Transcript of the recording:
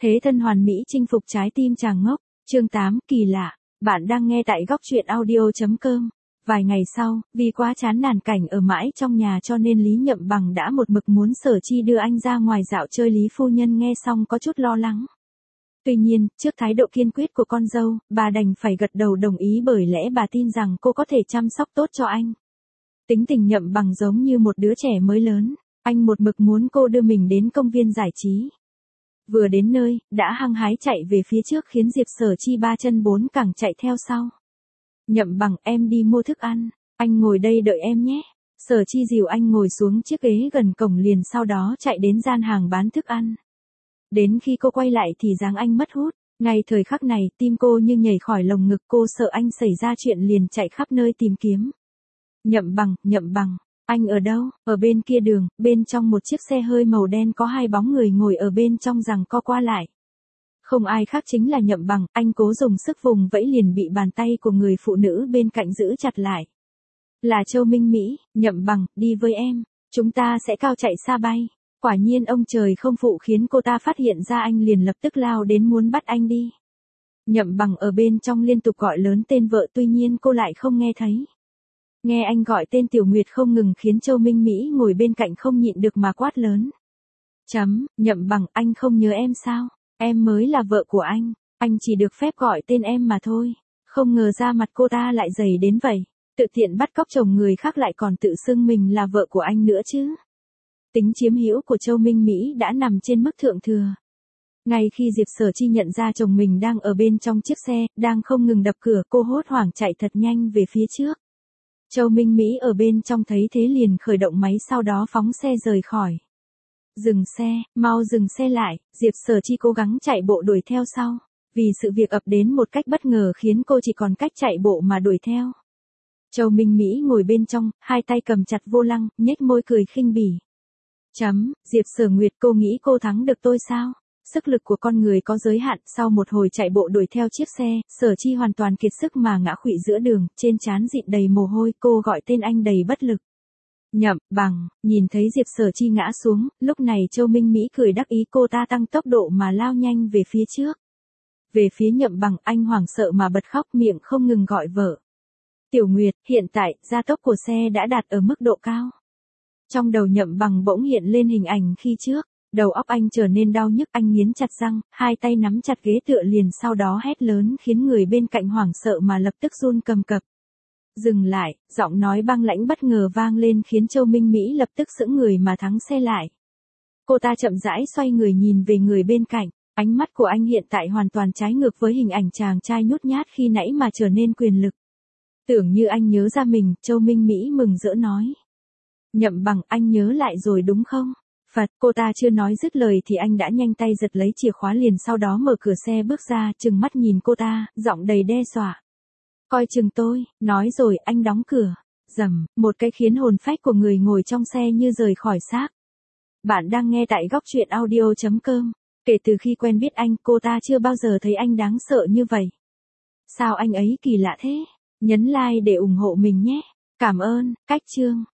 Thế thân hoàn mỹ chinh phục trái tim chàng ngốc. Chương 8, kỳ lạ. Bạn đang nghe tại góc truyện audio.com. Vài ngày sau, vì quá chán nản cảnh ở mãi trong nhà cho nên Lý Nhậm Bằng đã một mực muốn Sở Chi đưa anh ra ngoài dạo chơi. Lý phu nhân nghe xong có chút lo lắng. Tuy nhiên, trước thái độ kiên quyết của con dâu, bà đành phải gật đầu đồng ý bởi lẽ bà tin rằng cô có thể chăm sóc tốt cho anh. Tính tình Nhậm Bằng giống như một đứa trẻ mới lớn, anh một mực muốn cô đưa mình đến công viên giải trí. Vừa đến nơi, đã hăng hái chạy về phía trước khiến Diệp Sở Chi ba chân bốn cẳng chạy theo sau. Nhậm Bằng, em đi mua thức ăn, anh ngồi đây đợi em nhé. Sở Chi dìu anh ngồi xuống chiếc ghế gần cổng liền sau đó chạy đến gian hàng bán thức ăn. Đến khi cô quay lại thì dáng anh mất hút, ngay thời khắc này tim cô như nhảy khỏi lồng ngực, cô sợ anh xảy ra chuyện liền chạy khắp nơi tìm kiếm. Nhậm Bằng, anh ở đâu? Ở bên kia đường, bên trong một chiếc xe hơi màu đen có hai bóng người ngồi ở bên trong giằng co qua lại. Không ai khác chính là Nhậm Bằng, anh cố dùng sức vùng vẫy liền bị bàn tay của người phụ nữ bên cạnh giữ chặt lại. Là Châu Minh Mỹ. Nhậm Bằng, đi với em, chúng ta sẽ cao chạy xa bay. Quả nhiên ông trời không phụ khiến cô ta phát hiện ra anh liền lập tức lao đến muốn bắt anh đi. Nhậm Bằng ở bên trong liên tục gọi lớn tên vợ, tuy nhiên cô lại không nghe thấy. Nghe anh gọi tên Tiểu Nguyệt không ngừng khiến Châu Minh Mỹ ngồi bên cạnh không nhịn được mà quát lớn. Nhậm Bằng, anh không nhớ em sao? Em mới là vợ của anh chỉ được phép gọi tên em mà thôi. Không ngờ ra mặt cô ta lại dày đến vậy, tự tiện bắt cóc chồng người khác lại còn tự xưng mình là vợ của anh nữa chứ. Tính chiếm hữu của Châu Minh Mỹ đã nằm trên mức thượng thừa. Ngay khi Diệp Sở Chi nhận ra chồng mình đang ở bên trong chiếc xe, đang không ngừng đập cửa, cô hốt hoảng chạy thật nhanh về phía trước. Châu Minh Mỹ ở bên trong thấy thế liền khởi động máy sau đó phóng xe rời khỏi. Dừng xe, mau dừng xe lại, Diệp Sở Chi cố gắng chạy bộ đuổi theo sau. Vì sự việc ập đến một cách bất ngờ khiến cô chỉ còn cách chạy bộ mà đuổi theo. Châu Minh Mỹ ngồi bên trong, hai tay cầm chặt vô lăng, nhếch môi cười khinh bỉ. Diệp Sở Nguyệt, cô nghĩ cô thắng được tôi sao? Sức lực của con người có giới hạn, sau một hồi chạy bộ đuổi theo chiếc xe, Sở Chi hoàn toàn kiệt sức mà ngã khuỵu giữa đường, trên trán dịn đầy mồ hôi, cô gọi tên anh đầy bất lực. Nhậm Bằng, nhìn thấy Diệp Sở Chi ngã xuống, lúc này Châu Minh Mỹ cười đắc ý, cô ta tăng tốc độ mà lao nhanh về phía trước. Về phía Nhậm Bằng, anh hoảng sợ mà bật khóc, miệng không ngừng gọi vợ. Tiểu Nguyệt, hiện tại, gia tốc của xe đã đạt ở mức độ cao. Trong đầu Nhậm Bằng bỗng hiện lên hình ảnh khi trước, đầu óc anh trở nên đau nhức, anh nghiến chặt răng, hai tay nắm chặt ghế tựa liền sau đó hét lớn khiến người bên cạnh hoảng sợ mà lập tức run cầm cập. Dừng lại, giọng nói băng lãnh bất ngờ vang lên khiến Châu Minh Mỹ lập tức sững người mà thắng xe lại. Cô ta chậm rãi xoay người nhìn về người bên cạnh, ánh mắt của anh hiện tại hoàn toàn trái ngược với hình ảnh chàng trai nhút nhát khi nãy mà trở nên quyền lực. Tưởng như anh nhớ ra mình, Châu Minh Mỹ mừng rỡ nói. Nhậm Bằng, anh nhớ lại rồi đúng không? Phật, cô ta chưa nói dứt lời thì anh đã nhanh tay giật lấy chìa khóa liền sau đó mở cửa xe bước ra, trừng mắt nhìn cô ta, giọng đầy đe dọa. Coi chừng tôi, nói rồi anh đóng cửa. Rầm, một cái khiến hồn phách của người ngồi trong xe như rời khỏi xác. Bạn đang nghe tại góc truyện audio.com. Kể từ khi quen biết anh, cô ta chưa bao giờ thấy anh đáng sợ như vậy. Sao anh ấy kỳ lạ thế? Nhấn like để ủng hộ mình nhé. Cảm ơn. Cách chương.